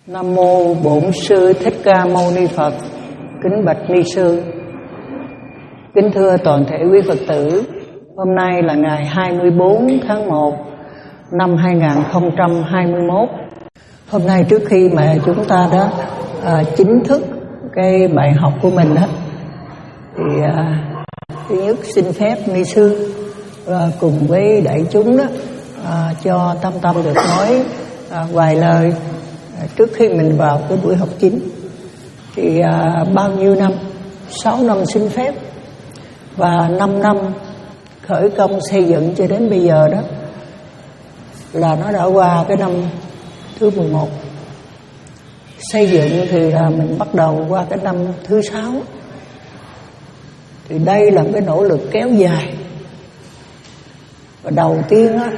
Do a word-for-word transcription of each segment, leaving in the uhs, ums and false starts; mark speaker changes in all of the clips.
Speaker 1: Nam mô Bổn Sư Thích Ca Mâu Ni Phật. Kính bạch ni sư. Kính thưa toàn thể quý Phật tử, hôm nay là ngày hai mươi bốn tháng một năm hai nghìn không trăm hai mươi mốt. Hôm nay trước khi mà chúng ta đã à, chính thức cái bài học của mình đó, thì à, thứ nhất xin phép ni sư à, cùng với đại chúng đó à, cho Tâm Tâm được nói à, vài lời à, trước khi mình vào cái buổi học chính. Thì à, bao nhiêu năm, sáu năm xin phép và năm năm khởi công xây dựng cho đến bây giờ đó, là nó đã qua cái năm thứ mười một. Xây dựng thì là mình bắt đầu qua cái năm thứ sáu. Thì đây là cái nỗ lực kéo dài. Và đầu tiên á,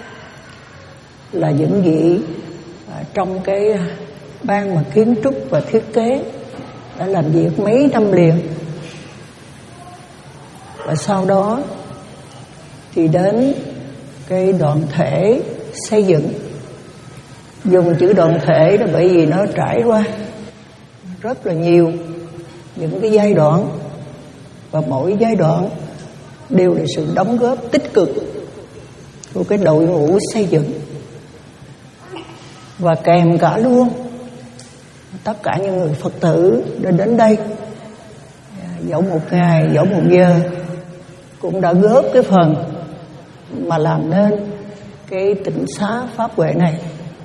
Speaker 1: là những vị à, trong cái ban mà kiến trúc và thiết kế đã làm việc mấy năm liền. Và sau đó thì đến cái đoàn thể xây dựng. Dùng chữ đoàn thể đó bởi vì nó trải qua rất là nhiều những cái giai đoạn, và mỗi giai đoạn đều là sự đóng góp tích cực của cái đội ngũ xây dựng. Và kèm cả luôn tất cả những người Phật tử đã đến đây, dẫu một ngày, dẫu một giờ, cũng đã góp cái phần mà làm nên cái tịnh xá pháp huệ này.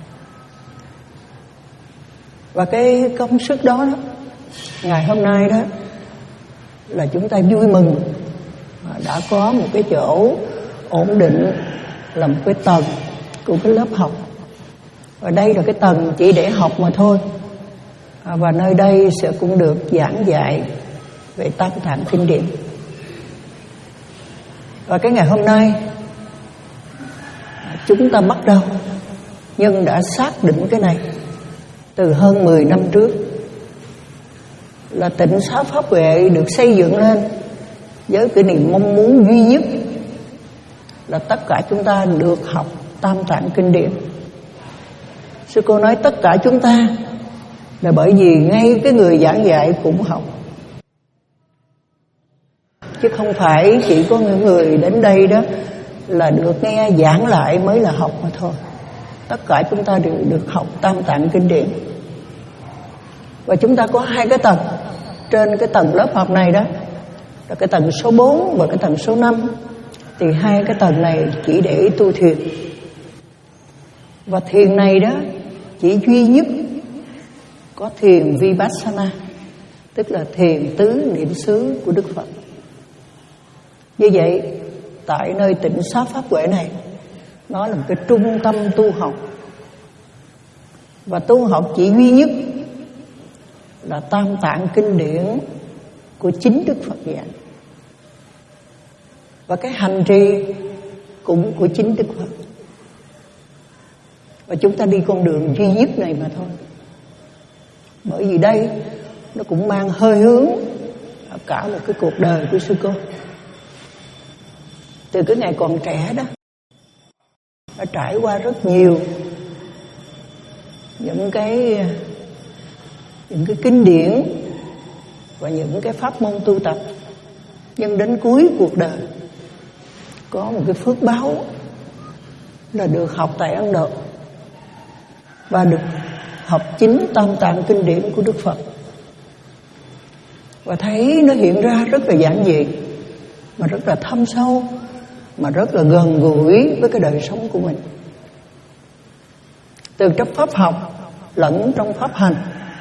Speaker 1: Và cái công sức đó, đó ngày hôm nay đó là chúng ta vui mừng đã có một cái chỗ ổn định, là một cái tầng của cái lớp học. Và đây là cái tầng chỉ để học mà thôi. Và nơi đây sẽ cũng được giảng dạy về Tam Tạng Kinh Điển. Và cái ngày hôm nay chúng ta bắt đầu, nhưng đã xác định cái này từ hơn mười năm trước, là tịnh xá pháp huệ được xây dựng lên với cái niềm mong muốn duy nhất là tất cả chúng ta được học Tam Tạng Kinh Điển. Sư cô nói tất cả chúng ta là bởi vì ngay cái người giảng dạy cũng học, chứ không phải chỉ có những người đến đây đó là được nghe giảng lại mới là học mà thôi. Tất cả chúng ta đều được học Tam Tạng Kinh Điển. Và chúng ta có hai cái tầng. Trên cái tầng lớp học này đó là cái tầng số bốn và cái tầng số năm. Thì hai cái tầng này chỉ để tu thiền. Và thiền này đó chỉ duy nhất có thiền Vipassana, tức là thiền tứ niệm xứ của Đức Phật. Như vậy tại nơi tịnh xá pháp huệ này, nó là một cái trung tâm tu học. Và tu học chỉ duy nhất là Tam Tạng Kinh Điển của chính Đức Phật dạy. Và cái hành trì cũng của chính Đức Phật. Và chúng ta đi con đường duy nhất này mà thôi. Bởi vì đây nó cũng mang hơi hướng cả một cái cuộc đời của sư cô. Từ cái ngày còn trẻ đó, đã trải qua rất nhiều những cái những cái kinh điển và những cái pháp môn tu tập. Nhưng đến cuối cuộc đời có một cái phước báo là được học tại Ấn Độ và được học chính Tam Tạng Kinh Điển của Đức Phật. Và thấy nó hiện ra rất là giản dị, mà rất là thâm sâu, mà rất là gần gũi với cái đời sống của mình. Từ trong pháp học lẫn trong pháp hành.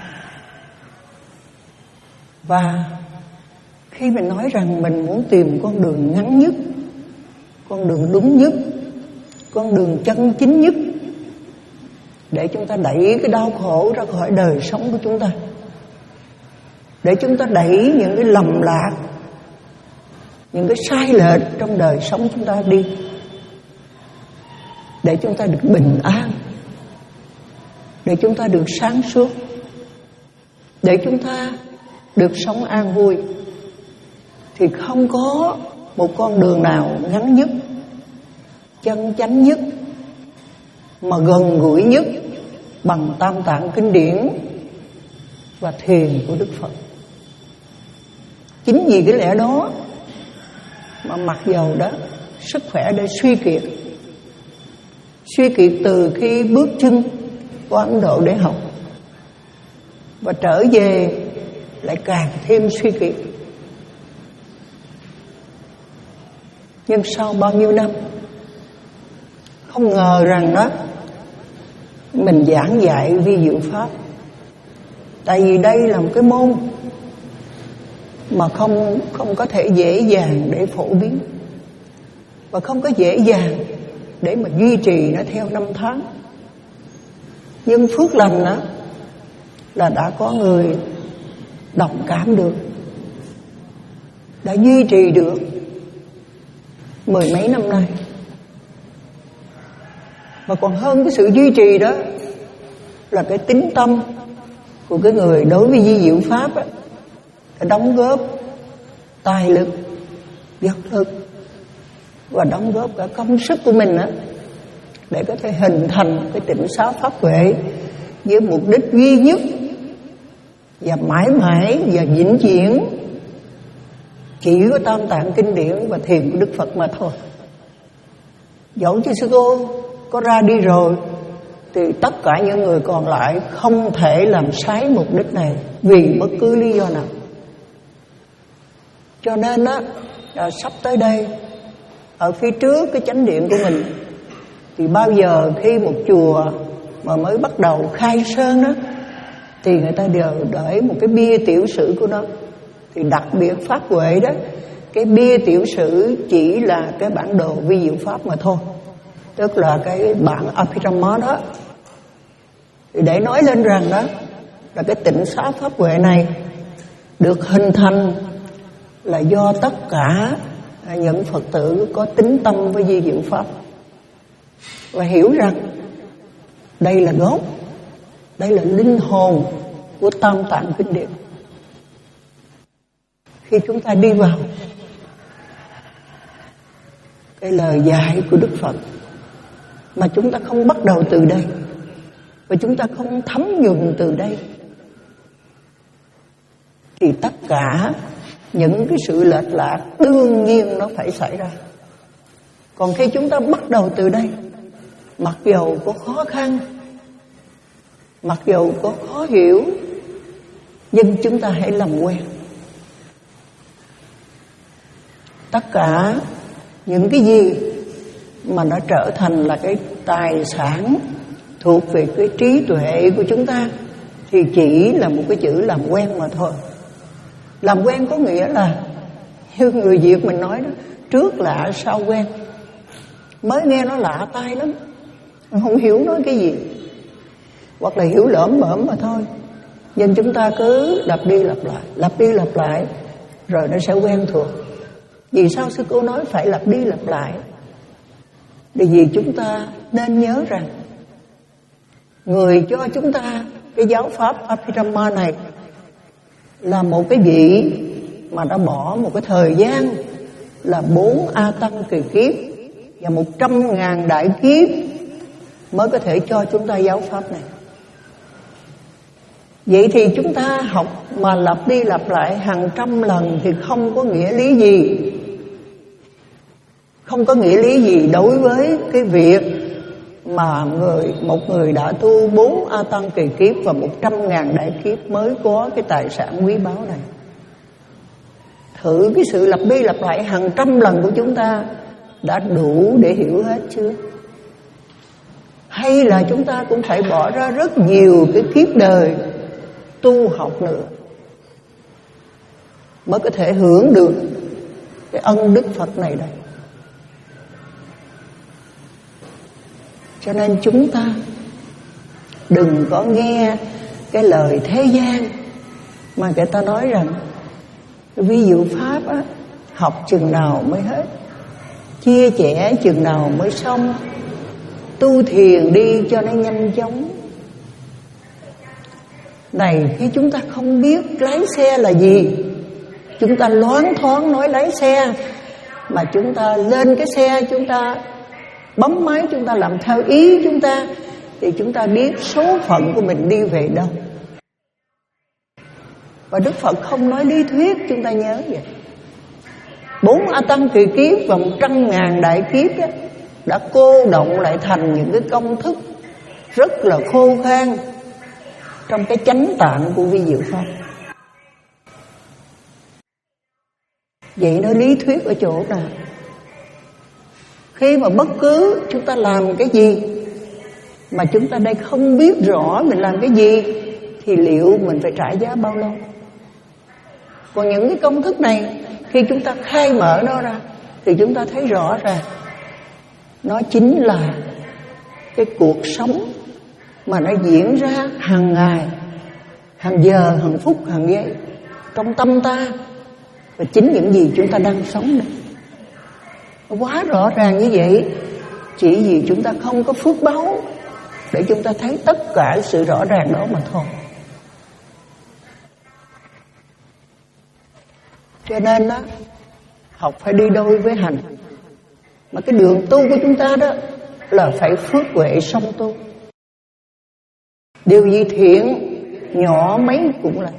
Speaker 1: Và khi mình nói rằng mình muốn tìm con đường ngắn nhất, con đường đúng nhất, con đường chân chính nhất, để chúng ta đẩy cái đau khổ ra khỏi đời sống của chúng ta, để chúng ta đẩy những cái lầm lạc, những cái sai lệch trong đời sống chúng ta đi, để chúng ta được bình an, để chúng ta được sáng suốt, để chúng ta được sống an vui, thì không có một con đường nào ngắn nhất, chân chánh nhất, mà gần gũi nhất bằng Tam Tạng kinh điển và thiền của Đức Phật. Chính vì cái lẽ đó mà mặc dầu đó sức khỏe đã suy kiệt, suy kiệt từ khi bước chân qua Ấn Độ để học, và trở về lại càng thêm suy kiệt. Nhưng sau bao nhiêu năm, không ngờ rằng đó mình giảng dạy vi diệu pháp. Tại vì đây là một cái môn mà không không có thể dễ dàng để phổ biến, và không có dễ dàng để mà duy trì nó theo năm tháng. Nhưng phước lành đó là đã có người đồng cảm được, đã duy trì được mười mấy năm nay. Và còn hơn cái sự duy trì đó là cái tín tâm của cái người đối với vi diệu pháp á, cái đóng góp tài lực, vật lực và đóng góp cả công sức của mình á, để có thể hình thành cái tịnh xá pháp huệ với mục đích duy nhất và mãi mãi và vĩnh viễn chỉ có Tam Tạng kinh điển và thiền của Đức Phật mà thôi. Dẫu cho sư cô có ra đi rồi thì tất cả những người còn lại không thể làm trái mục đích này vì bất cứ lý do nào. Cho nên á, sắp tới đây ở phía trước cái chánh điện của mình thì bao giờ khi một chùa mà mới bắt đầu khai sơn đó thì người ta đều để một cái bia tiểu sử của nó. Thì đặc biệt pháp huệ đó, cái bia tiểu sử chỉ là cái bản đồ vi diệu pháp mà thôi, tức là cái bản Abhidhamma đó, thì để nói lên rằng đó là cái tịnh xá pháp huệ này được hình thành là do tất cả những Phật tử có tín tâm với vi diệu pháp và hiểu rằng đây là gốc, đây là linh hồn của Tam Tạng kinh điển. Khi chúng ta đi vào cái lời dạy của Đức Phật mà chúng ta không bắt đầu từ đây và chúng ta không thấm nhuần từ đây thì tất cả những cái sự lệch lạc đương nhiên nó phải xảy ra. Còn khi chúng ta bắt đầu từ đây, mặc dầu có khó khăn, mặc dầu có khó hiểu, nhưng chúng ta hãy làm quen. Tất cả những cái gì mà nó trở thành là cái tài sản thuộc về cái trí tuệ của chúng ta thì chỉ là một cái chữ làm quen mà thôi. Làm quen có nghĩa là như người Việt mình nói đó, trước lạ sau quen. Mới nghe nó lạ tai lắm, không hiểu nói cái gì, hoặc là hiểu lỡm bỡm mà thôi. Nhưng chúng ta cứ lặp đi lặp lại, lặp đi lặp lại rồi nó sẽ quen thuộc. Vì sao sư cô nói phải lặp đi lặp lại? Bởi vì chúng ta nên nhớ rằng người cho chúng ta cái giáo pháp Abhidhamma này là một cái vị mà đã bỏ một cái thời gian là bốn A Tăng kỳ kiếp và một trăm ngàn đại kiếp mới có thể cho chúng ta giáo pháp này. Vậy thì chúng ta học mà lặp đi lặp lại hàng trăm lần thì không có nghĩa lý gì. Không có nghĩa lý gì đối với cái việc mà người một người đã tu bốn A Tăng kỳ kiếp và một trăm ngàn đại kiếp mới có cái tài sản quý báu này. Thử cái sự lặp đi lặp lại hàng trăm lần của chúng ta đã đủ để hiểu hết chưa? Hay là chúng ta cũng phải bỏ ra rất nhiều cái kiếp đời tu học nữa mới có thể hưởng được cái ân đức Phật này đây? Cho nên chúng ta đừng có nghe cái lời thế gian mà người ta nói rằng ví dụ pháp á, học chừng nào mới hết, chia sẻ chừng nào mới xong, tu thiền đi cho nó nhanh chóng. Này, khi chúng ta không biết lái xe là gì, chúng ta loáng thoáng nói lái xe, mà chúng ta lên cái xe, chúng ta bấm máy, chúng ta làm theo ý chúng ta, thì chúng ta biết số phận của mình đi về đâu. Và Đức Phật không nói lý thuyết, chúng ta nhớ vậy. Bốn A Tăng kỳ kiếp và một trăm ngàn đại kiếp đó, đã cô động lại thành những cái công thức rất là khô khan trong cái chánh tạng của vi diệu pháp. Vậy nó lý thuyết ở chỗ nào? Khi mà bất cứ chúng ta làm cái gì mà chúng ta đây không biết rõ mình làm cái gì, thì liệu mình phải trả giá bao lâu? Còn những cái công thức này, khi chúng ta khai mở nó ra thì chúng ta thấy rõ ràng nó chính là cái cuộc sống mà nó diễn ra hàng ngày, hàng giờ, hàng phút, hàng giây trong tâm ta. Và chính những gì chúng ta đang sống đây, quá rõ ràng như vậy. Chỉ vì chúng ta không có phước báu để chúng ta thấy tất cả sự rõ ràng đó mà thôi. Cho nên đó, học phải đi đôi với hành. Mà cái đường tu của chúng ta đó là phải phước huệ song tu. Điều gì thiện nhỏ mấy cũng là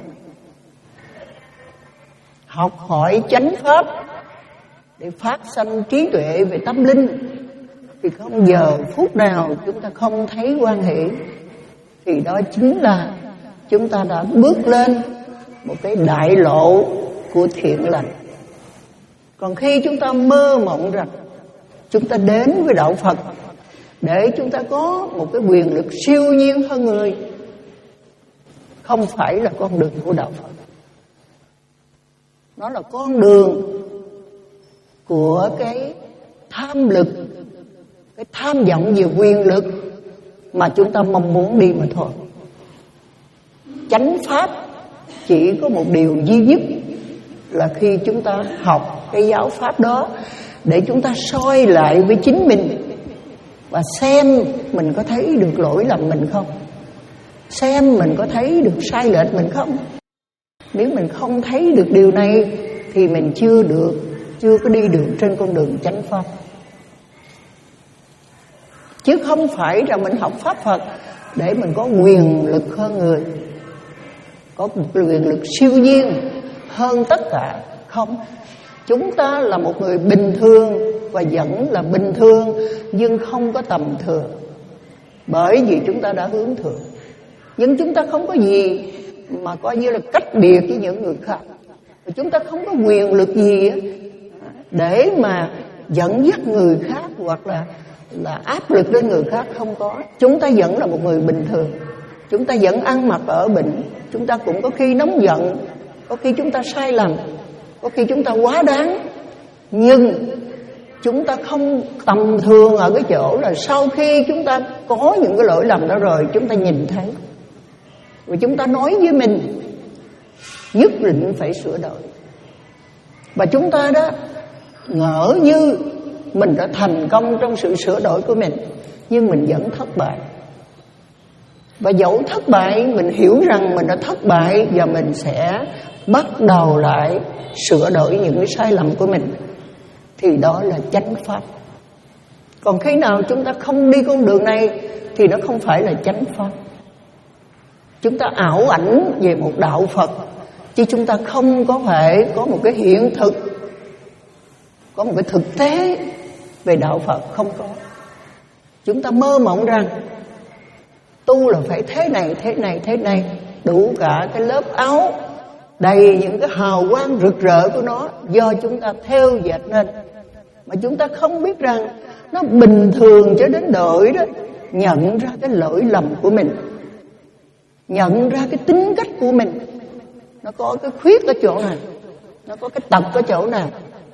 Speaker 1: học hỏi chánh pháp để phát sanh trí tuệ về tâm linh. Thì không giờ phút nào chúng ta không thấy quan hệ, thì đó chính là chúng ta đã bước lên một cái đại lộ của thiện lành. Còn khi chúng ta mơ mộng rằng chúng ta đến với đạo Phật để chúng ta có một cái quyền lực siêu nhiên hơn người, không phải là con đường của đạo Phật. Nó là con đường của cái tham lực, cái tham vọng về quyền lực mà chúng ta mong muốn đi mà thôi. Chánh pháp chỉ có một điều duy nhất là khi chúng ta học cái giáo pháp đó để chúng ta soi lại với chính mình và xem mình có thấy được lỗi lầm mình không, xem mình có thấy được sai lệch mình không. Nếu mình không thấy được điều này thì mình chưa được, chưa có đi được trên con đường chánh pháp. Chứ không phải rằng mình học pháp Phật để mình có quyền lực hơn người, có một quyền lực siêu nhiên hơn tất cả. Không, chúng ta là một người bình thường và vẫn là bình thường, nhưng không có tầm thường, bởi vì chúng ta đã hướng thượng. Nhưng chúng ta không có gì mà coi như là cách biệt với những người khác. Và chúng ta không có quyền lực gì để mà dẫn dắt người khác hoặc là là áp lực lên người khác, không có. Chúng ta vẫn là một người bình thường. Chúng ta vẫn ăn mặc ở bệnh. Chúng ta cũng có khi nóng giận, có khi chúng ta sai lầm, có khi chúng ta quá đáng. Nhưng chúng ta không tầm thường ở cái chỗ là sau khi chúng ta có những cái lỗi lầm đó rồi, chúng ta nhìn thấy và chúng ta nói với mình nhất định phải sửa đổi. Và chúng ta đó ngỡ như mình đã thành công trong sự sửa đổi của mình, nhưng mình vẫn thất bại. Và dẫu thất bại, mình hiểu rằng mình đã thất bại và mình sẽ bắt đầu lại sửa đổi những cái sai lầm của mình, thì đó là chánh pháp. Còn khi nào chúng ta không đi con đường này thì nó không phải là chánh pháp. Chúng ta ảo ảnh về một đạo Phật, chứ chúng ta không có phải có một cái hiện thực, có một cái thực tế về đạo Phật, không có. Chúng ta mơ mộng rằng tu là phải thế này, thế này, thế này, đủ cả cái lớp áo đầy những cái hào quang rực rỡ của nó do chúng ta theo dệt nên, mà chúng ta không biết rằng nó bình thường cho đến độ đó nhận ra cái lỗi lầm của mình, nhận ra cái tính cách của mình, nó có cái khuyết ở chỗ nào, nó có cái tật ở chỗ nào,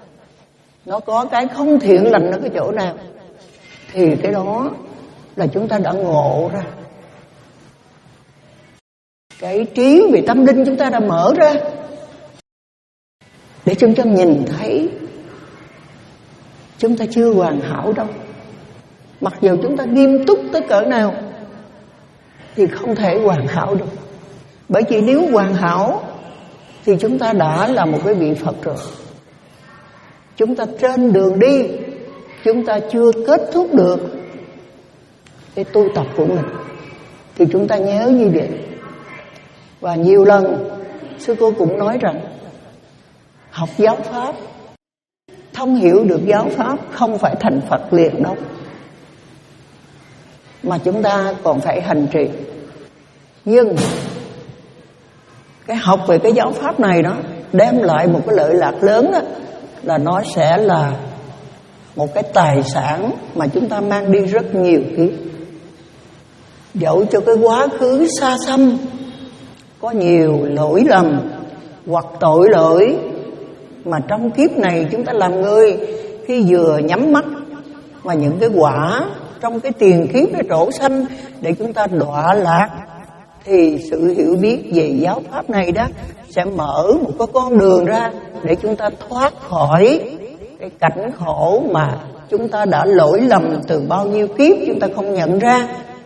Speaker 1: nó có cái không thiện lành ở cái chỗ nào, thì cái đó là chúng ta đã ngộ ra. Cái trí về tâm linh chúng ta đã mở ra để chúng ta nhìn thấy chúng ta chưa hoàn hảo đâu. Mặc dù chúng ta nghiêm túc tới cỡ nào thì không thể hoàn hảo được. Bởi vì nếu hoàn hảo thì chúng ta đã là một cái vị Phật rồi. Chúng ta trên đường đi, chúng ta chưa kết thúc được cái tu tập của mình. Thì chúng ta nhớ như vậy. Và nhiều lần sư cô cũng nói rằng học giáo pháp, thông hiểu được giáo pháp không phải thành Phật liền đâu, mà chúng ta còn phải hành trì. Nhưng cái học về cái giáo pháp này đó đem lại một cái lợi lạc lớn đó, là nó sẽ là một cái tài sản mà chúng ta mang đi rất nhiều kiếp. Dẫu cho cái quá khứ xa xăm có nhiều lỗi lầm hoặc tội lỗi, mà trong kiếp này chúng ta làm người, khi vừa nhắm mắt mà những cái quả trong cái tiền kiếp nó trổ sanh để chúng ta đọa lạc, thì sự hiểu biết về giáo pháp này đó sẽ mở một cái con đường ra để chúng ta thoát khỏi cái cảnh khổ mà chúng ta đã lỗi lầm từ bao nhiêu kiếp chúng ta không nhận ra,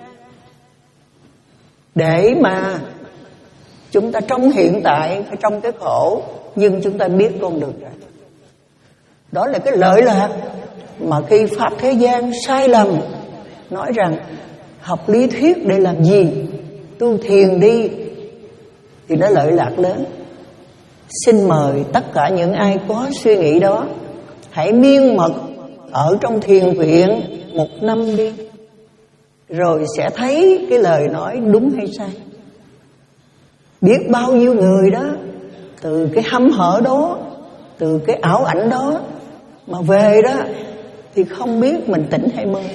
Speaker 1: để mà chúng ta trong hiện tại phải trong cái khổ nhưng chúng ta biết con đường ra. Đó là cái lợi lạc mà khi pháp thế gian sai lầm nói rằng học lý thuyết để làm gì, tu thiền đi, thì nó lợi lạc lớn. Xin mời tất cả những ai có suy nghĩ đó hãy miên mật ở trong thiền viện một năm đi, rồi sẽ thấy cái lời nói đúng hay sai. Biết bao nhiêu người đó từ cái hăm hở đó, từ cái ảo ảnh đó mà về đó thì không biết mình tỉnh hay mơ.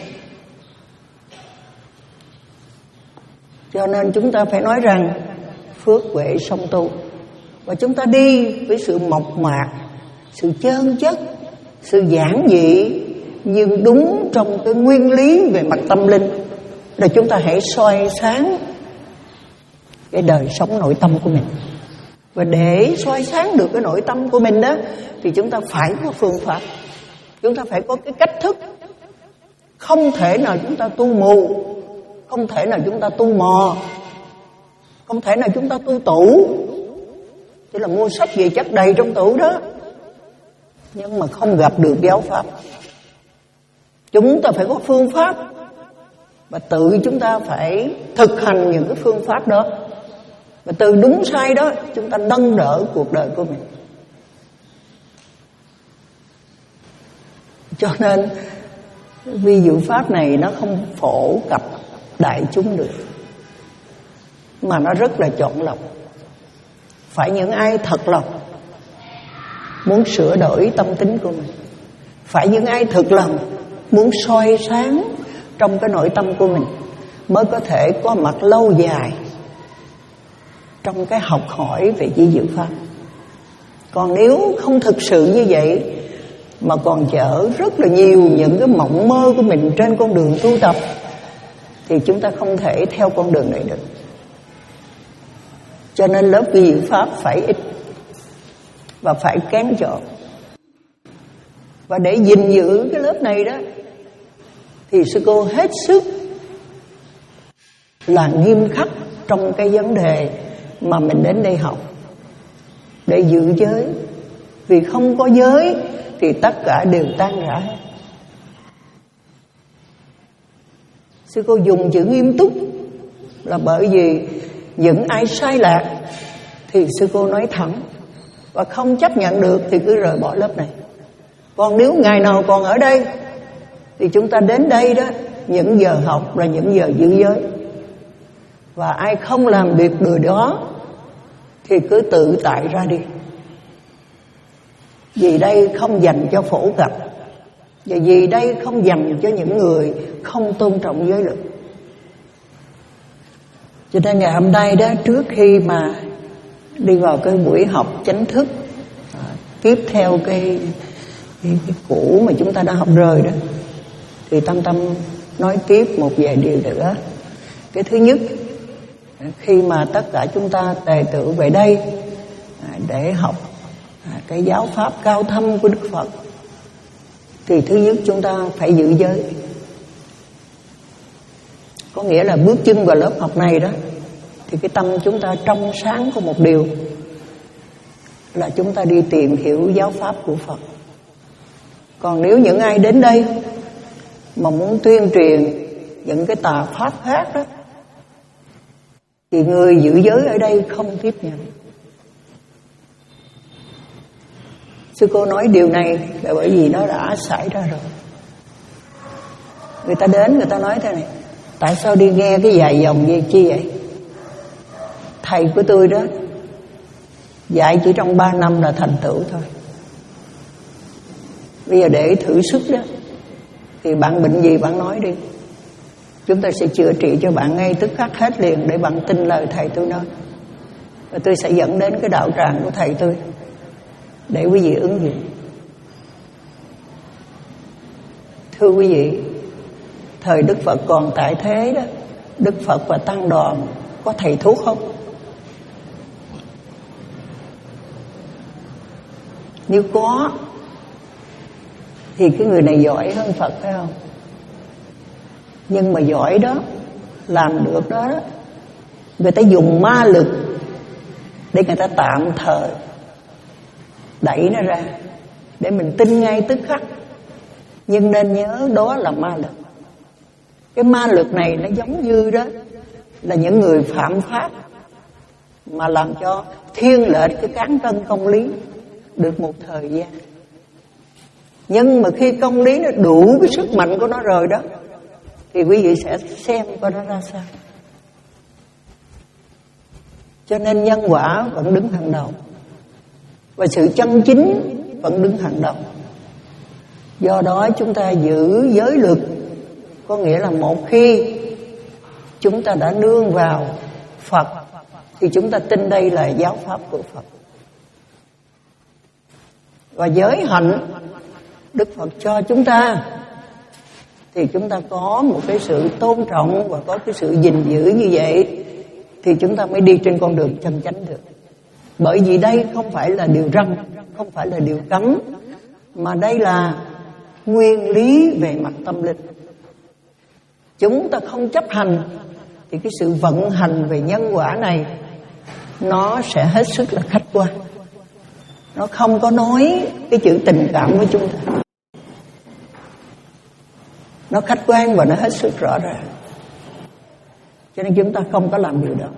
Speaker 1: Cho nên chúng ta phải nói rằng phước huệ song tu, và chúng ta đi với sự mộc mạc, sự chân chất, sự giản dị, nhưng đúng trong cái nguyên lý về mặt tâm linh. Rồi chúng ta hãy soi sáng cái đời sống nội tâm của mình. Và để soi sáng được cái nội tâm của mình đó thì chúng ta phải có phương pháp, chúng ta phải có cái cách thức. Không thể nào chúng ta tu mù, không thể nào chúng ta tu mò, không thể nào chúng ta tu tủ, chỉ là mua sách về chất đầy trong tủ đó, nhưng mà không gặp được giáo pháp. Chúng ta phải có phương pháp, và tự chúng ta phải thực hành những cái phương pháp đó, và từ đúng sai đó chúng ta nâng đỡ cuộc đời của mình. Cho nên vi diệu pháp này nó không phổ cập đại chúng được, mà nó rất là chọn lọc. Phải những ai thật lòng muốn sửa đổi tâm tính của mình, phải những ai thực lòng muốn soi sáng trong cái nội tâm của mình, mới có thể có mặt lâu dài trong cái học hỏi về vi diệu pháp. Còn nếu không thực sự như vậy mà còn chở rất là nhiều những cái mộng mơ của mình trên con đường tu tập, thì chúng ta không thể theo con đường này được. Cho nên lớp vi diệu pháp phải ít và phải kén chọn. Và để gìn giữ cái lớp này đó thì sư cô hết sức là nghiêm khắc trong cái vấn đề mà mình đến đây học, để giữ giới. Vì không có giới thì tất cả đều tan rã hết. Sư cô dùng chữ nghiêm túc là bởi vì những ai sai lạc thì sư cô nói thẳng, và không chấp nhận được thì cứ rời bỏ lớp này. Còn nếu ngày nào còn ở đây thì chúng ta đến đây đó, những giờ học là những giờ giữ giới. Và ai không làm việc điều đó thì cứ tự tại ra đi. Vì đây không dành cho phổ cập, và vì đây không dành cho những người không tôn trọng giới luật. Cho nên ngày hôm nay đó, trước khi mà đi vào cái buổi học chánh thức à, tiếp theo cái, cái, cái cũ mà chúng ta đã học rồi đó, thì Tâm Tâm nói tiếp một vài điều nữa. Cái thứ nhất, khi mà tất cả chúng ta tề tựu về đây à, để học à, cái giáo pháp cao thâm của Đức Phật, thì thứ nhất chúng ta phải giữ giới. Có nghĩa là bước chân vào lớp học này đó, thì cái tâm chúng ta trong sáng có một điều là chúng ta đi tìm hiểu giáo pháp của Phật. Còn nếu những ai đến đây mà muốn tuyên truyền những cái tà pháp khác đó, thì người giữ giới ở đây không tiếp nhận. Sư cô nói điều này là bởi vì nó đã xảy ra rồi. Người ta đến, người ta nói thế này: tại sao đi nghe cái dài dòng gì chi vậy? Thầy của tôi đó dạy chỉ trong ba năm là thành tựu thôi. Bây giờ để thử sức đó, thì bạn bệnh gì bạn nói đi, chúng ta sẽ chữa trị cho bạn ngay tức khắc hết liền, để bạn tin lời thầy tôi nói. Và tôi sẽ dẫn đến cái đạo tràng của thầy tôi để quý vị ứng dụng. Thưa quý vị, thời Đức Phật còn tại thế đó, Đức Phật và tăng đoàn có thầy thuốc không? Nếu có thì cái người này giỏi hơn Phật, phải không? Nhưng mà giỏi đó, làm được đó, người ta dùng ma lực để người ta tạm thời đẩy nó ra, để mình tin ngay tức khắc. Nhưng nên nhớ đó là ma lực. Cái ma lực này nó giống như đó là những người phạm pháp mà làm cho thiên lệch cái cán cân công lý được một thời gian. Nhưng mà khi công lý nó đủ cái sức mạnh của nó rồi đó, thì quý vị sẽ xem coi nó ra sao. Cho nên nhân quả vẫn đứng hàng đầu, và sự chân chính vẫn đứng hàng đầu. Do đó chúng ta giữ giới luật, có nghĩa là một khi chúng ta đã nương vào Phật thì chúng ta tin đây là giáo pháp của Phật. Và giới hạnh Đức Phật cho chúng ta thì chúng ta có một cái sự tôn trọng và có cái sự gìn giữ như vậy thì chúng ta mới đi trên con đường chân chánh được. Bởi vì đây không phải là điều răn, không phải là điều cấm, mà đây là nguyên lý về mặt tâm linh. Chúng ta không chấp hành thì cái sự vận hành về nhân quả này nó sẽ hết sức là khách quan. Nó không có nói cái chữ tình cảm với chúng ta. Nó khách quan và nó hết sức rõ ràng. Cho nên chúng ta không có làm điều đó.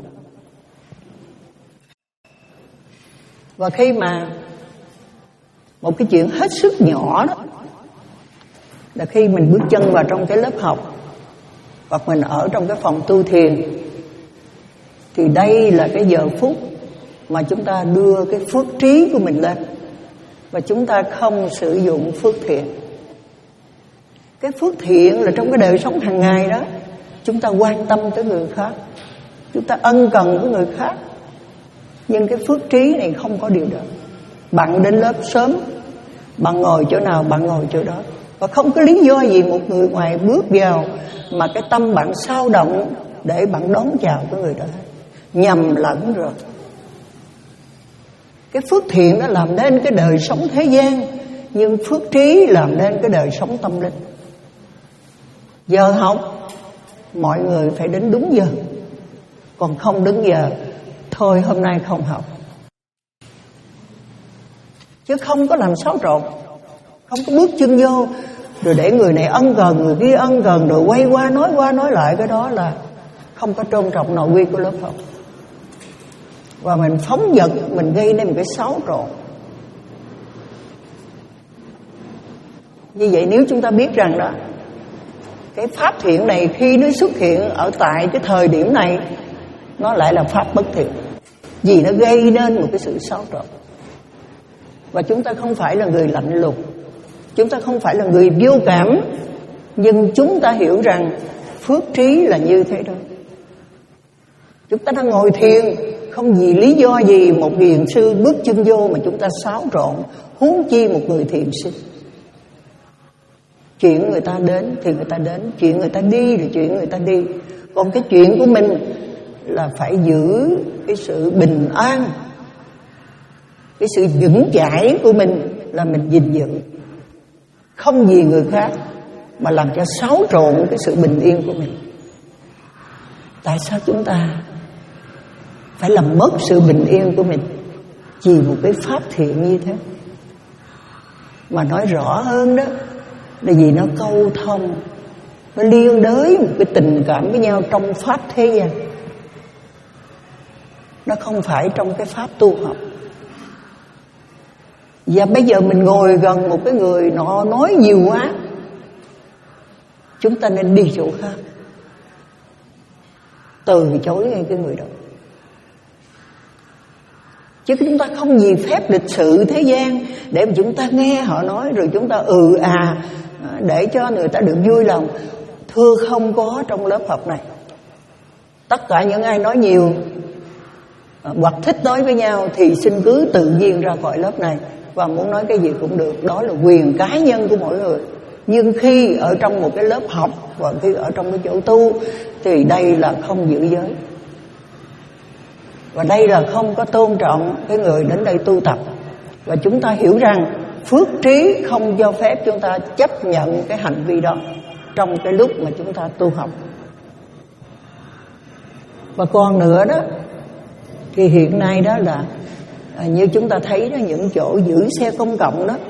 Speaker 1: Và khi mà một cái chuyện hết sức nhỏ đó là khi mình bước chân vào trong cái lớp học, hoặc mình ở trong cái phòng tu thiền, thì đây là cái giờ phút mà chúng ta đưa cái phước trí của mình lên, và chúng ta không sử dụng phước thiện. Cái phước thiện là trong cái đời sống hàng ngày đó, chúng ta quan tâm tới người khác, chúng ta ân cần với người khác. Nhưng cái phước trí này không có điều đó. Bạn đến lớp sớm, bạn ngồi chỗ nào bạn ngồi chỗ đó, và không có lý do gì một người ngoài bước vào mà cái tâm bạn sao động để bạn đón chào cái người đó. Nhầm lẫn rồi. Cái phước thiện nó làm nên cái đời sống thế gian, nhưng phước trí làm nên cái đời sống tâm linh. Giờ học, mọi người phải đến đúng giờ. Còn không đúng giờ, thôi hôm nay không học. Chứ không có làm xáo trộn, không có bước chân vô rồi để người này ân cần, người kia ân cần, rồi quay qua nói qua nói lại. Cái đó là không có tôn trọng nội quy của lớp học. Và mình phóng dật, mình gây nên một cái xáo trộn. Như vậy nếu chúng ta biết rằng đó, cái pháp thiện này khi nó xuất hiện ở tại cái thời điểm này, nó lại là pháp bất thiện, vì nó gây nên một cái sự xáo trộn. Và chúng ta không phải là người lạnh lùng, chúng ta không phải là người vô cảm, nhưng chúng ta hiểu rằng phước trí là như thế đó. Chúng ta đang ngồi thiền, không vì lý do gì một thiền sư bước chân vô mà chúng ta xáo trộn, huống chi một người thiền sư. Chuyện người ta đến thì người ta đến, chuyện người ta đi thì chuyện người ta đi. Còn cái chuyện của mình là phải giữ cái sự bình an, cái sự vững chãi của mình là mình gìn giữ. Không vì người khác mà làm cho xáo trộn cái sự bình yên của mình. Tại sao chúng ta phải làm mất sự bình yên của mình vì một cái pháp thiện như thế? Mà nói rõ hơn đó là vì nó câu thông nó liên đới một cái tình cảm với nhau trong pháp thế gian, nó không phải trong cái pháp tu học. Và bây giờ mình ngồi gần một cái người nọ nói nhiều quá, chúng ta nên đi chỗ khác, từ chối ngay cái người đó. Chứ chúng ta không gì phép lịch sự thế gian để mà chúng ta nghe họ nói rồi chúng ta ừ à để cho người ta được vui lòng. Thưa, không có trong lớp học này. Tất cả những ai nói nhiều hoặc thích nói với nhau thì xin cứ tự nhiên ra khỏi lớp này, và muốn nói cái gì cũng được, đó là quyền cá nhân của mỗi người. Nhưng khi ở trong một cái lớp học và khi ở trong cái chỗ tu thì đây là không giữ giới, và đây là không có tôn trọng cái người đến đây tu tập. Và chúng ta hiểu rằng phước trí không cho phép chúng ta chấp nhận cái hành vi đó trong cái lúc mà chúng ta tu học. Và còn nữa đó, thì hiện nay đó là như chúng ta thấy đó, những chỗ giữ xe công cộng đó,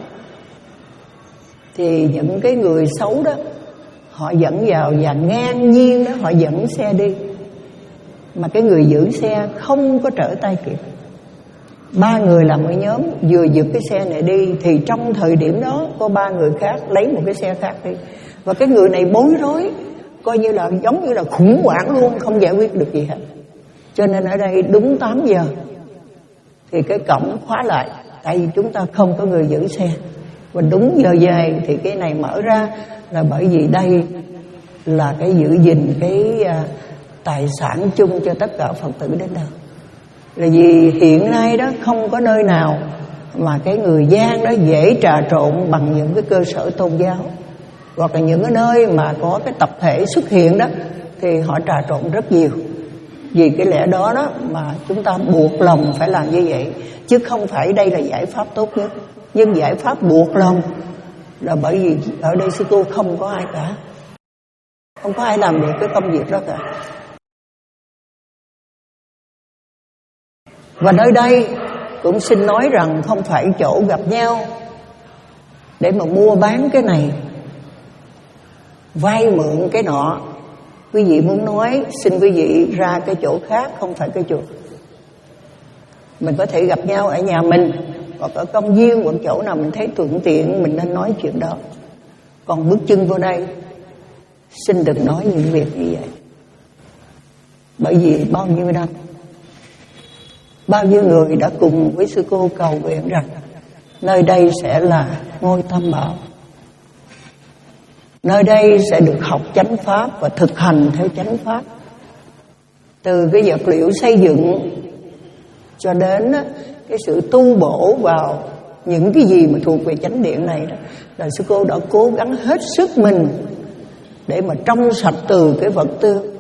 Speaker 1: thì những cái người xấu đó họ dẫn vào và ngang nhiên đó họ dẫn xe đi, mà cái người giữ xe không có trở tay kịp. Ba người làm một nhóm vừa giật cái xe này đi thì trong thời điểm đó có ba người khác lấy một cái xe khác đi, và cái người này bối rối, coi như là giống như là khủng hoảng luôn, không giải quyết được gì hết. Cho nên ở đây đúng tám giờ thì cái cổng khóa lại, tại vì chúng ta không có người giữ xe. Và đúng giờ về thì cái này mở ra, là bởi vì đây là cái giữ gìn cái à, tài sản chung cho tất cả Phật tử đến đâu. Là vì hiện nay đó không có nơi nào mà cái người gian đó dễ trà trộn bằng những cái cơ sở tôn giáo, hoặc là những cái nơi mà có cái tập thể xuất hiện đó thì họ trà trộn rất nhiều. Vì cái lẽ đó đó mà chúng ta buộc lòng phải làm như vậy, chứ không phải đây là giải pháp tốt nhất. Nhưng giải pháp buộc lòng là bởi vì ở đây sư cô không có ai cả, không có ai làm được cái công việc đó cả. Và nơi đây cũng xin nói rằng không phải chỗ gặp nhau để mà mua bán cái này, vay mượn cái nọ. Quý vị muốn nói xin quý vị ra cái chỗ khác, không phải cái chùa. Mình có thể gặp nhau ở nhà mình, hoặc ở công viên, hoặc chỗ nào mình thấy thuận tiện mình nên nói chuyện đó. Còn bước chân vô đây xin đừng nói những việc như vậy. Bởi vì bao nhiêu năm, bao nhiêu người đã cùng với sư cô cầu nguyện rằng nơi đây sẽ là ngôi Tam Bảo, nơi đây sẽ được học chánh pháp và thực hành theo chánh pháp. Từ cái vật liệu xây dựng cho đến cái sự tu bổ vào những cái gì mà thuộc về chánh điện này đó, là sư cô đã cố gắng hết sức mình để mà trong sạch từ cái vật tư,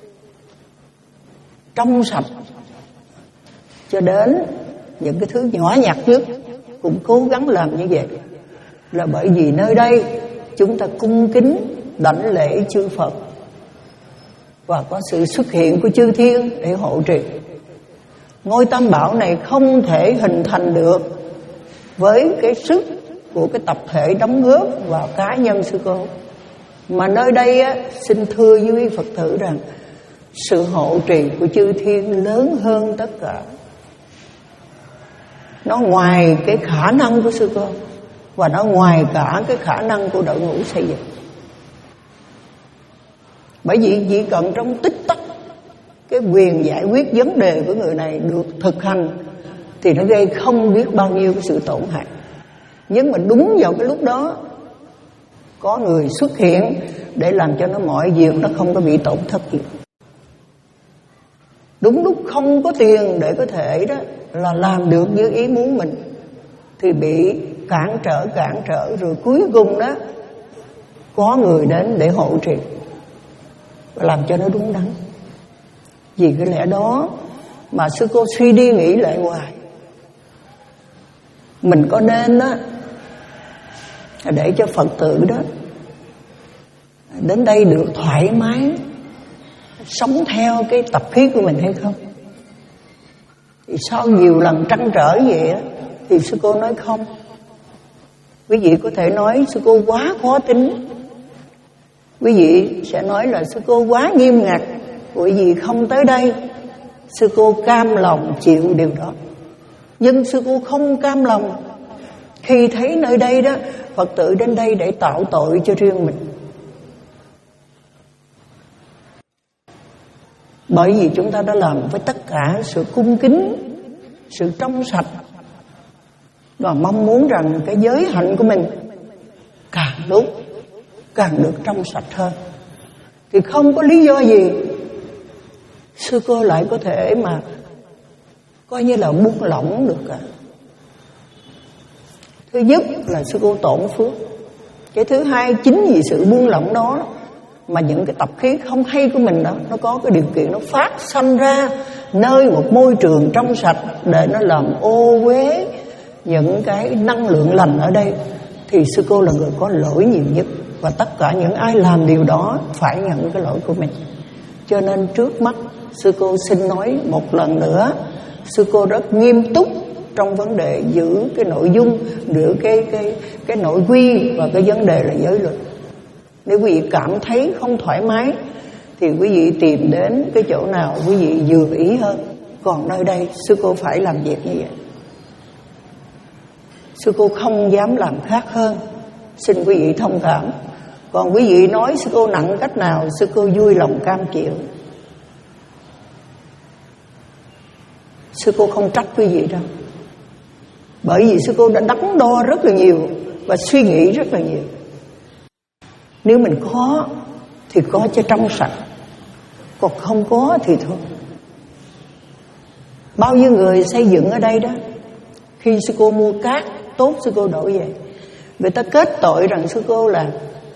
Speaker 1: trong sạch cho đến những cái thứ nhỏ nhặt nhất cũng cố gắng làm như vậy. Là bởi vì nơi đây chúng ta cung kính đảnh lễ chư Phật và có sự xuất hiện của chư thiên để hộ trì. Ngôi Tam Bảo này không thể hình thành được với cái sức của cái tập thể đóng góp vào cá nhân sư cô, mà nơi đây á, xin thưa với quý Phật tử rằng sự hộ trì của chư thiên lớn hơn tất cả. Nó ngoài cái khả năng của sư cô, và nó ngoài cả cái khả năng của đội ngũ xây dựng. Bởi vì chỉ cần trong tích tắc cái quyền giải quyết vấn đề của người này được thực hành thì nó gây không biết bao nhiêu cái sự tổn hại. Nhưng mà đúng vào cái lúc đó có người xuất hiện để làm cho nó mọi việc nó không có bị tổn thất gì. Đúng lúc không có tiền để có thể đó là làm được như ý muốn mình thì bị cản trở cản trở rồi cuối cùng đó có người đến để hộ trì và làm cho nó đúng đắn. Vì cái lẽ đó mà sư cô suy đi nghĩ lại hoài, mình có nên đó để cho Phật tử đó đến đây được thoải mái sống theo cái tập khí của mình hay không? Thì sau nhiều lần trăn trở vậy đó, thì sư cô nói không. Quý vị có thể nói sư cô quá khó tính, Quý vị sẽ nói là sư cô quá nghiêm ngặt, quý vị không tới đây. Sư cô cam lòng chịu điều đó. Nhưng sư cô không cam lòng khi thấy nơi đây đó Phật tử đến đây để tạo tội cho riêng mình. Bởi vì chúng ta đã làm với tất cả sự cung kính, sự trong sạch, và mong muốn rằng cái giới hạnh của mình càng lúc càng được trong sạch hơn, thì không có lý do gì sư cô lại có thể mà coi như là buông lỏng được cả. Thứ nhất là sư cô tổn phước. Cái thứ hai, chính vì sự buông lỏng đó mà những cái tập khí không hay của mình đó, nó có cái điều kiện nó phát sanh ra nơi một môi trường trong sạch để nó làm ô uế những cái năng lượng lành ở đây, thì sư cô là người có lỗi nhiều nhất. Và tất cả những ai làm điều đó phải nhận cái lỗi của mình. Cho nên trước mắt sư cô xin nói một lần nữa, sư cô rất nghiêm túc trong vấn đề giữ cái nội dung, giữ cái cái cái nội quy và cái vấn đề là giới luật. Nếu quý vị cảm thấy không thoải mái thì quý vị tìm đến cái chỗ nào quý vị vừa ý hơn. Còn nơi đây sư cô phải làm việc như vậy. Sư cô không dám làm khác hơn, xin quý vị thông cảm. Còn quý vị nói sư cô nặng cách nào, sư cô vui lòng cam chịu. Sư cô không trách quý vị đâu, bởi vì sư cô đã đắn đo rất là nhiều và suy nghĩ rất là nhiều. Nếu mình có thì có cho trong sạch, còn không có thì thôi. Bao nhiêu người xây dựng ở đây đó, khi sư cô mua cát tốt sư cô đổ về, người ta kết tội rằng sư cô là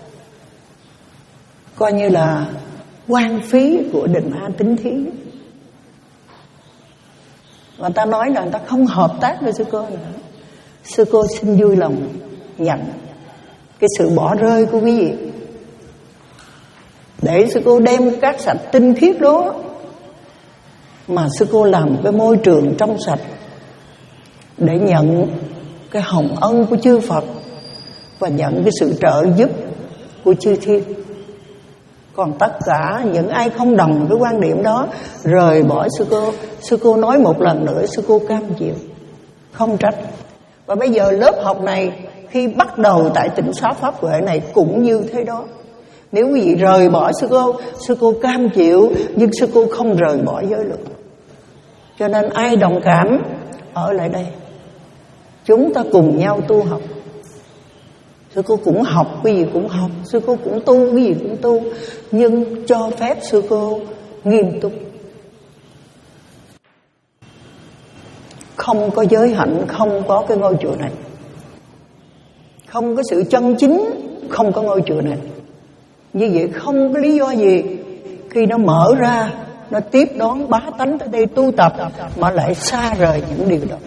Speaker 1: coi như là quan phí của Đình A Tính Thí. Và ta nói là người ta không hợp tác với sư cô nữa. Sư cô xin vui lòng nhận cái sự bỏ rơi của quý vị, để sư cô đem cát sạch tinh khiết đó mà sư cô làm cái môi trường trong sạch để nhận cái hồng ân của chư Phật và nhận cái sự trợ giúp của chư thiên. Còn tất cả những ai không đồng với quan điểm đó, rời bỏ sư cô, sư cô nói một lần nữa, sư cô cam chịu, không trách. Và bây giờ lớp học này khi bắt đầu tại Tịnh Xá Pháp Huệ này cũng như thế đó. Nếu quý vị rời bỏ sư cô, sư cô cam chịu, nhưng sư cô không rời bỏ giới luật. Cho nên ai đồng cảm ở lại đây, chúng ta cùng nhau tu học. Sư cô cũng học, quý vị cũng học, sư cô cũng tu, quý vị cũng tu, nhưng cho phép sư cô nghiêm túc. Không có giới hạnh, không có cái ngôi chùa này. Không có sự chân chính, không có ngôi chùa này. Như vậy không có lý do gì khi nó mở ra, nó tiếp đón bá tánh tới đây tu tập mà lại xa rời những điều đó.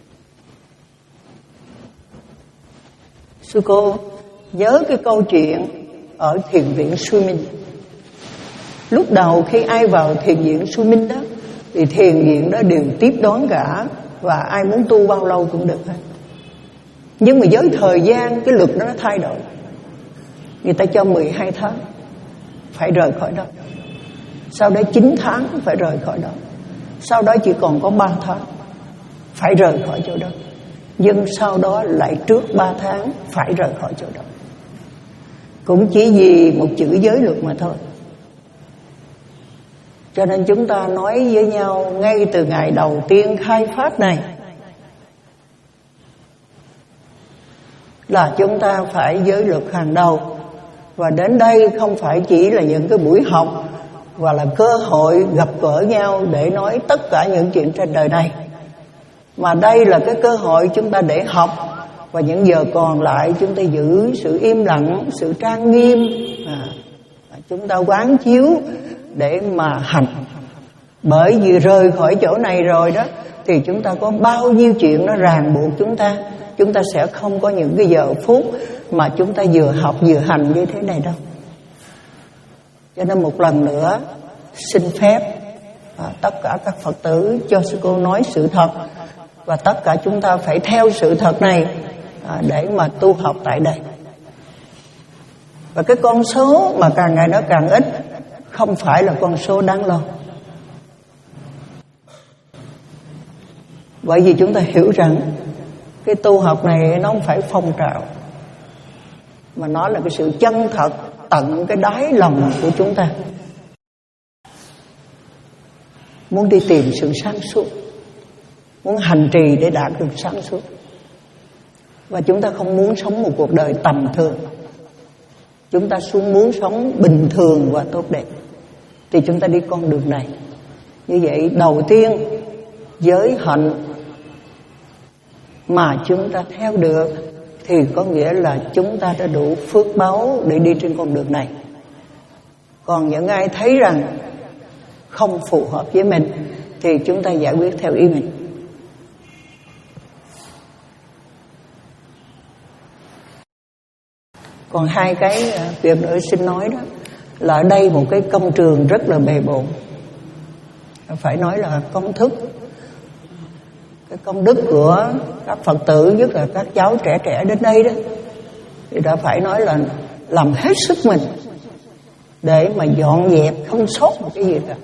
Speaker 1: Sư cô nhớ cái câu chuyện ở thiền viện Suy Minh. Lúc đầu khi ai vào thiền viện Suy Minh đó, thì thiền viện đó đều tiếp đón cả, và ai muốn tu bao lâu cũng được hết. Nhưng mà với thời gian cái luật đó nó thay đổi. Người ta cho mười hai tháng phải rời khỏi đó, sau đó chín tháng phải rời khỏi đó, sau đó chỉ còn có ba tháng phải rời khỏi chỗ đó, nhưng sau đó lại trước ba tháng phải rời khỏi chỗ đó. Cũng chỉ vì một chữ giới luật mà thôi. Cho nên chúng ta nói với nhau ngay từ ngày đầu tiên khai pháp này là chúng ta phải giới luật hàng đầu. Và đến đây không phải chỉ là những cái buổi học và là cơ hội gặp gỡ nhau để nói tất cả những chuyện trên đời này, mà đây là cái cơ hội chúng ta để học. Và những giờ còn lại chúng ta giữ sự im lặng, sự trang nghiêm, à, chúng ta quán chiếu để mà hành. Bởi vì rời khỏi chỗ này rồi đó thì chúng ta có bao nhiêu chuyện nó ràng buộc chúng ta. Chúng ta sẽ không có những cái giờ phút mà chúng ta vừa học vừa hành như thế này đâu. Cho nên một lần nữa xin phép à, tất cả các Phật tử cho sư cô nói sự thật, và tất cả chúng ta phải theo sự thật này à, để mà tu học tại đây. Và cái con số mà càng ngày nó càng ít không phải là con số đáng lo. Bởi vì chúng ta hiểu rằng cái tu học này nó không phải phong trào, mà nó là cái sự chân thật tận cái đáy lòng của chúng ta, muốn đi tìm sự sáng suốt, muốn hành trì để đạt được sáng suốt. Và chúng ta không muốn sống một cuộc đời tầm thường, chúng ta xuống muốn sống bình thường và tốt đẹp, thì chúng ta đi con đường này. Như vậy đầu tiên giới hạnh mà chúng ta theo được thì có nghĩa là chúng ta đã đủ phước báu để đi trên con đường này. Còn những ai thấy rằng không phù hợp với mình thì chúng ta giải quyết theo ý mình. Còn hai cái việc nữa xin nói đó là ở đây một cái công trường rất là bề bộn, phải nói là công thức, cái công đức của các Phật tử, nhất là các cháu trẻ trẻ đến đây đó, thì đã phải nói là làm hết sức mình để mà dọn dẹp không sót một cái gì cả.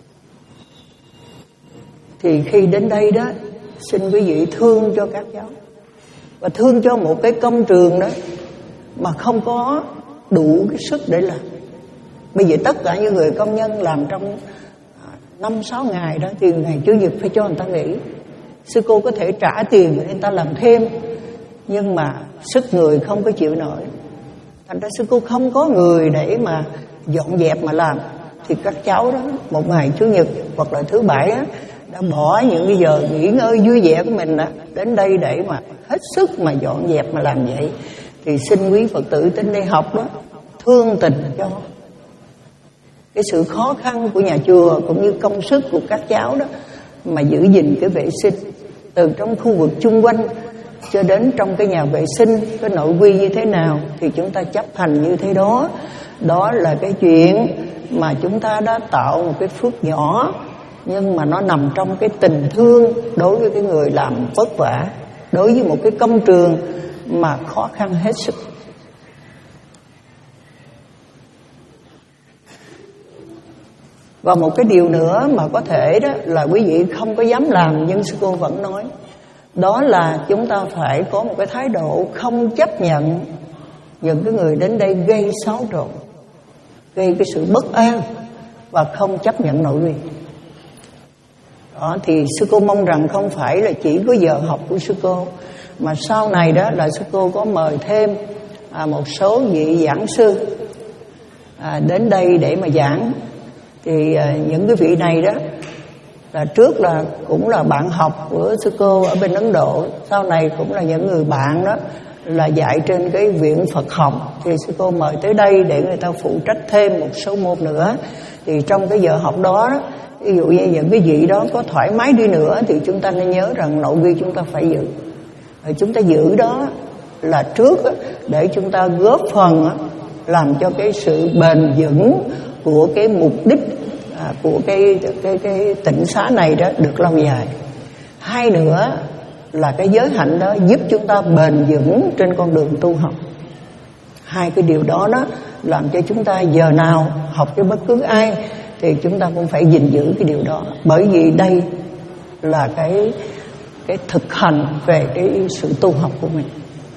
Speaker 1: Thì khi đến đây đó, xin quý vị thương cho các cháu và thương cho một cái công trường đó mà không có đủ cái sức để làm. Bây giờ tất cả những người công nhân làm trong năm sáu ngày đó thì ngày Chủ nhật phải cho người ta nghỉ. Sư cô có thể trả tiền để người ta làm thêm, nhưng mà sức người không có chịu nổi. Thành ra sư cô không có người để mà dọn dẹp mà làm. Thì các cháu đó một ngày Chủ nhật hoặc là thứ bảy á, đã bỏ những cái giờ nghỉ ngơi vui vẻ của mình đó, đến đây để mà hết sức mà dọn dẹp mà làm vậy. Thì xin quý Phật tử đến đây học đó thương tình cho cái sự khó khăn của nhà chùa cũng như công sức của các cháu đó mà giữ gìn cái vệ sinh từ trong khu vực chung quanh cho đến trong cái nhà vệ sinh, cái nội quy như thế nào thì chúng ta chấp hành như thế đó. Đó là cái chuyện mà chúng ta đã tạo một cái phước nhỏ, nhưng mà nó nằm trong cái tình thương đối với cái người làm vất vả, đối với một cái công trường mà khó khăn hết sức. Và một cái điều nữa mà có thể đó là quý vị không có dám làm, nhưng sư cô vẫn nói, đó là chúng ta phải có một cái thái độ không chấp nhận những cái người đến đây gây xáo trộn, gây cái sự bất an và không chấp nhận nội quy. Đó, thì sư cô mong rằng không phải là chỉ có giờ học của sư cô, mà sau này đó là sư cô có mời thêm à, một số vị giảng sư à, đến đây để mà giảng. Thì à, những cái vị này đó là trước là cũng là bạn học của sư cô ở bên Ấn Độ, sau này cũng là những người bạn đó là dạy trên cái viện Phật học. Thì sư cô mời tới đây để người ta phụ trách thêm một số môn nữa. Thì trong cái giờ học đó, đó ví dụ như những cái vị đó có thoải mái đi nữa thì chúng ta nên nhớ rằng nội quy chúng ta phải giữ. Rồi chúng ta giữ đó là trước đó, để chúng ta góp phần đó, làm cho cái sự bền vững của cái mục đích à, của cái, cái, cái tịnh xá này đó được lâu dài. Hai nữa là cái giới hạnh đó giúp chúng ta bền vững trên con đường tu học. Hai cái điều đó đó làm cho chúng ta giờ nào học cho bất cứ ai thì chúng ta cũng phải gìn giữ cái điều đó. Bởi vì đây là cái cái thực hành về cái sự tu học của mình.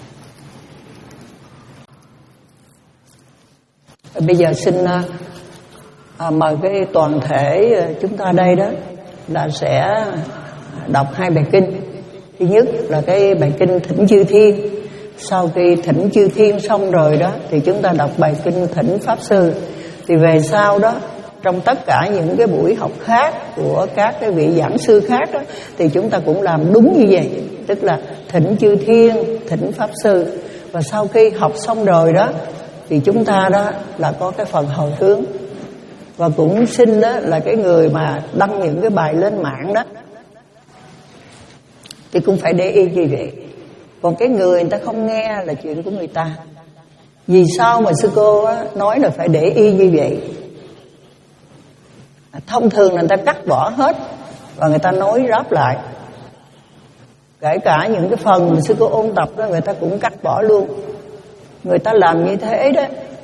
Speaker 1: Bây giờ xin à, mời cái toàn thể chúng ta đây đó là sẽ đọc hai bài kinh. Thứ nhất là cái bài kinh Thỉnh Chư Thiên. Sau khi Thỉnh Chư Thiên xong rồi đó thì chúng ta đọc bài kinh Thỉnh Pháp Sư. Thì về sau đó, trong tất cả những cái buổi học khác của các cái vị giảng sư khác đó, thì chúng ta cũng làm đúng như vậy. Tức là Thỉnh Chư Thiên, Thỉnh Pháp Sư. Và sau khi học xong rồi đó thì chúng ta đó là có cái phần hồi hướng. Và cũng xin đó là cái người mà đăng những cái bài lên mạng đó thì cũng phải để ý như vậy. Còn cái người người ta không nghe là chuyện của người ta. Vì sao mà sư cô á, nói là phải để ý như vậy? Thông thường là người ta cắt bỏ hết và người ta nói ráp lại. Kể cả những cái phần mà sư cô ôn tập đó người ta cũng cắt bỏ luôn. Người ta làm như thế đó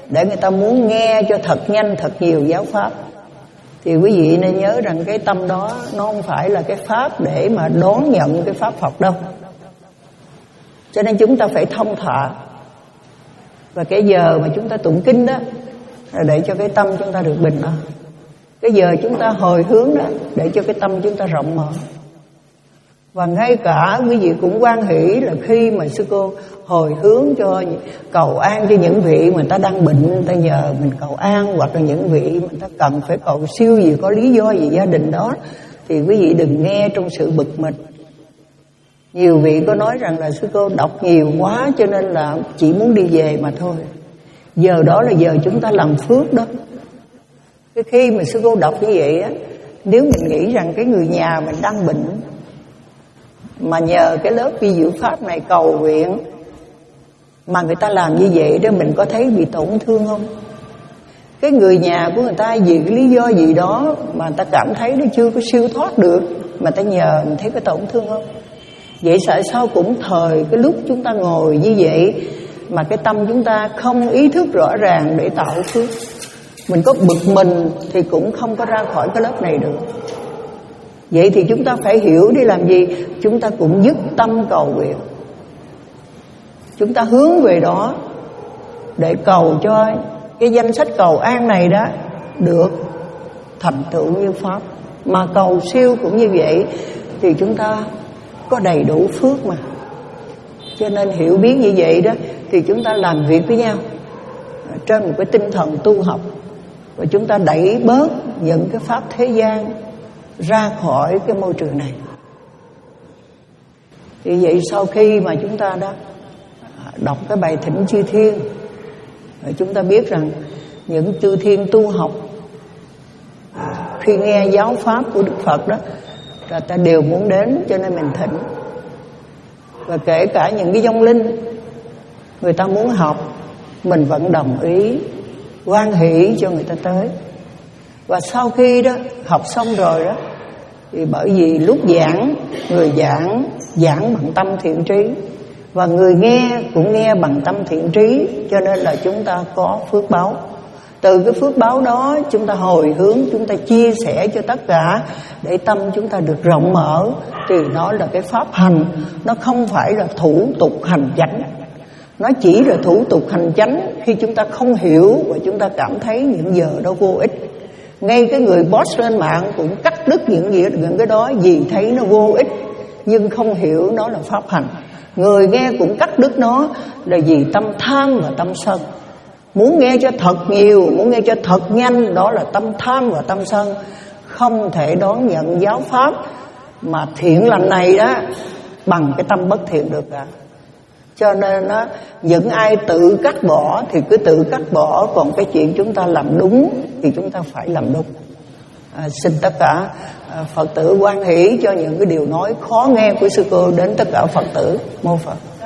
Speaker 1: để người ta muốn nghe cho thật nhanh thật nhiều giáo pháp. Thì quý vị nên nhớ rằng cái tâm đó nó không phải là cái pháp để mà đón nhận cái pháp Phật đâu. Cho nên chúng ta phải thông thạo. Và cái giờ mà chúng ta tụng kinh đó là để cho cái tâm chúng ta được bình an. Cái giờ chúng ta hồi hướng đó để cho cái tâm chúng ta rộng mở. Và ngay cả quý vị cũng hoan hỷ là khi mà sư cô hồi hướng cho cầu an cho những vị mà ta đang bệnh, người ta nhờ mình cầu an, hoặc là những vị mà ta cần phải cầu siêu gì, có lý do gì gia đình đó, thì quý vị đừng nghe trong sự bực mình. Nhiều vị có nói rằng là sư cô đọc nhiều quá cho nên là chỉ muốn đi về mà thôi. Giờ đó là giờ chúng ta làm phước đó. Cái khi mà sư cô đọc như vậy á, nếu mình nghĩ rằng cái người nhà mình đang bệnh mà nhờ cái lớp vi diệu pháp này cầu nguyện mà người ta làm như vậy đó, mình có thấy bị tổn thương không? Cái người nhà của người ta vì cái lý do gì đó mà người ta cảm thấy nó chưa có siêu thoát được mà ta nhờ, mình thấy có tổn thương không? Vậy tại sao cũng thời cái lúc chúng ta ngồi như vậy mà cái tâm chúng ta không ý thức rõ ràng để tạo phước? Mình có bực mình thì cũng không có ra khỏi cái lớp này được. Vậy thì chúng ta phải hiểu đi làm gì? Chúng ta cũng dứt tâm cầu nguyện. Chúng ta hướng về đó để cầu cho cái danh sách cầu an này đó được thành tựu như pháp. Mà cầu siêu cũng như vậy thì chúng ta có đầy đủ phước mà. Cho nên hiểu biết như vậy đó thì chúng ta làm việc với nhau trên một cái tinh thần tu học. Và chúng ta đẩy bớt những cái pháp thế gian ra khỏi cái môi trường này. Thì vậy sau khi mà chúng ta đã đọc cái bài Thỉnh Chư Thiên, chúng ta biết rằng những chư thiên tu học khi nghe giáo pháp của Đức Phật đó, rồi ta đều muốn đến, cho nên mình thỉnh. Và kể cả những cái vong linh người ta muốn học, mình vẫn đồng ý, hoan hỷ cho người ta tới. Và sau khi đó học xong rồi đó, thì bởi vì lúc giảng, người giảng giảng bằng tâm thiện trí, và người nghe cũng nghe bằng tâm thiện trí, cho nên là chúng ta có phước báo. Từ cái phước báo đó chúng ta hồi hướng, chúng ta chia sẻ cho tất cả để tâm chúng ta được rộng mở. Thì nó là cái pháp hành, nó không phải là thủ tục hành chánh. Nó chỉ là thủ tục hành chánh khi chúng ta không hiểu và chúng ta cảm thấy những giờ đó vô ích. Ngay cái người boss lên mạng cũng cắt đứt những gì những cái đó vì thấy nó vô ích, nhưng không hiểu nó là pháp hành. Người nghe cũng cắt đứt nó là vì tâm tham và tâm sân. Muốn nghe cho thật nhiều, muốn nghe cho thật nhanh, đó là tâm tham và tâm sân. Không thể đón nhận giáo pháp mà thiện lành này đó bằng cái tâm bất thiện được cả. Cho nên đó, những ai tự cắt bỏ thì cứ tự cắt bỏ, còn cái chuyện chúng ta làm đúng thì chúng ta phải làm đúng. À, xin tất cả à, Phật tử hoan hỷ cho những cái điều nói khó nghe của sư cô đến tất cả Phật tử. Mô Phật.